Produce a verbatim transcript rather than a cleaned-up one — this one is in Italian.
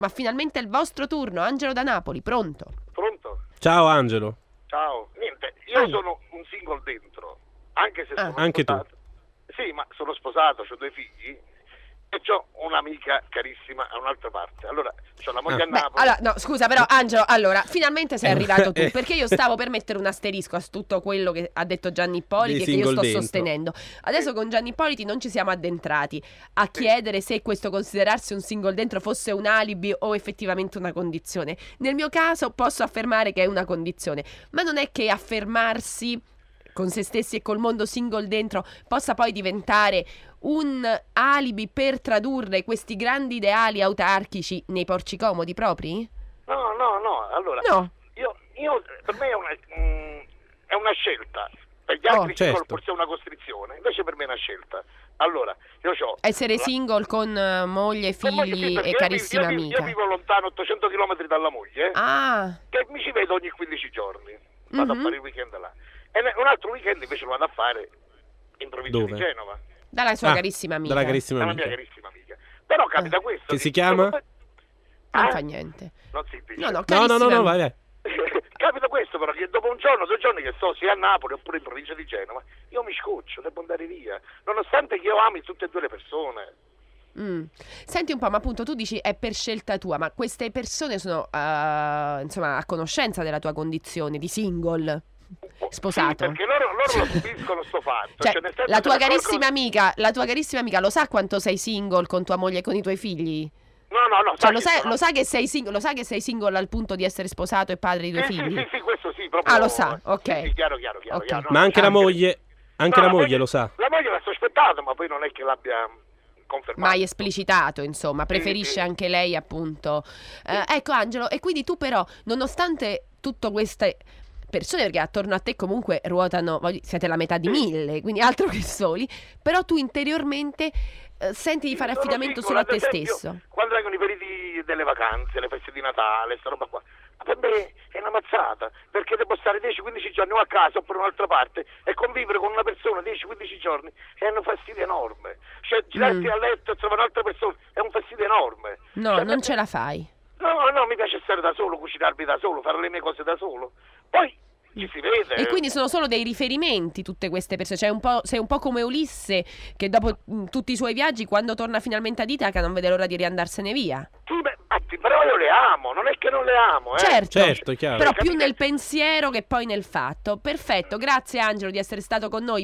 Ma finalmente è il vostro turno. Angelo da Napoli, pronto? Pronto? Ciao Angelo. Ciao. Niente, io Ah. sono un single dentro, anche se Ah. sono Anche tu. sposato. Sì, ma sono sposato, ho due figli e ho un'amica carissima a un'altra parte. Allora, ho la moglie Ah. a Beh, Napoli. allora, no, scusa, però, Angelo, allora, finalmente sei arrivato tu, Eh. perché io stavo per mettere un asterisco a tutto quello che ha detto Gianni Ippoliti Dei e che io single sto dentro. sostenendo. Adesso con Gianni Ippoliti non ci siamo addentrati a chiedere se questo considerarsi un single dentro fosse un alibi o effettivamente una condizione. Nel mio caso posso affermare che è una condizione, ma non è che affermarsi con se stessi e col mondo single dentro possa poi diventare un alibi per tradurre questi grandi ideali autarchici nei porci comodi propri? No, no, no, allora, No. io, io per me è una, mm, è una scelta, per gli altri Oh, single certo. forse è una costrizione, invece per me è una scelta. Allora, io ho Essere single con eh, moglie, figli e carissima io, io, amica. Io vivo lontano ottocento chilometri dalla moglie, Ah, che mi ci vedo ogni quindici giorni, vado Mhm. a fare il weekend là. E ne- un altro weekend invece lo vado a fare in provincia Dove? di Genova, dalla sua Ah, carissima amica. Dalla carissima dalla mia amica. carissima amica. Però capita questo. Che si che- chiama? Non Eh? fa niente. Non si dice. No, no, No, no, carissima no, no, amica. vai, vai. Capita questo però, che dopo un giorno, due giorni che sto sia a Napoli oppure in provincia di Genova, io mi scoccio, devo andare via, nonostante che io ami tutte e due le persone. Mm. Senti un po', ma appunto tu dici è per scelta tua, ma queste persone sono eh, insomma a conoscenza della tua condizione di single? Sposato? Sì, perché loro, loro lo subiscono sto fatto. Cioè, Cioè, nel senso la che tua ne accorgono- carissima amica, la tua carissima amica lo sa quanto sei single con tua moglie e con i tuoi figli? No, no, no. Cioè, lo chi sa, sono? lo sa che sei single, lo sa che sei single al punto di essere sposato e padre di due Sì, figli? sì, sì, sì, questo sì, proprio. Ah, lo sa, ok. Sì, sì, chiaro, chiaro, chiaro. Ok. chiaro. No, Ma anche no, la moglie, anche no, la moglie lo sa. La moglie l'ha sospettato, ma poi non è che l'abbia confermato. Mai esplicitato, insomma, preferisce sì. anche lei, appunto. Eh, ecco, Angelo, e quindi tu però, nonostante tutto queste persone, perché attorno a te comunque ruotano, voglio- siete la metà di mille, quindi altro che soli, però tu interiormente eh, senti di fare Sono affidamento single, solo a te ad esempio, stesso. Quando vengono i periodi delle vacanze, le feste di Natale, sta roba qua, ma per me è una mazzata, perché devo stare dieci quindici giorni o a casa oppure in un'altra parte e convivere con una persona dieci quindici giorni è un fastidio enorme. Cioè, girarti Mm. a letto e trovare un'altra persona è un fastidio enorme. No, Cioè, non per ce me- la fai. No, no, mi piace stare da solo, cucinarmi da solo, fare le mie cose da solo. Poi ci si vede. E quindi sono solo dei riferimenti tutte queste persone. Cioè un po', sei un po' come Ulisse che dopo mh, tutti i suoi viaggi, quando torna finalmente ad Itaca, non vede l'ora di riandarsene via. Sì, beh, infatti, però io le amo, non è che non le amo, eh. Certo, Certo, chiaro. però Capite? più nel pensiero che poi nel fatto. Perfetto, grazie Angelo di essere stato con noi.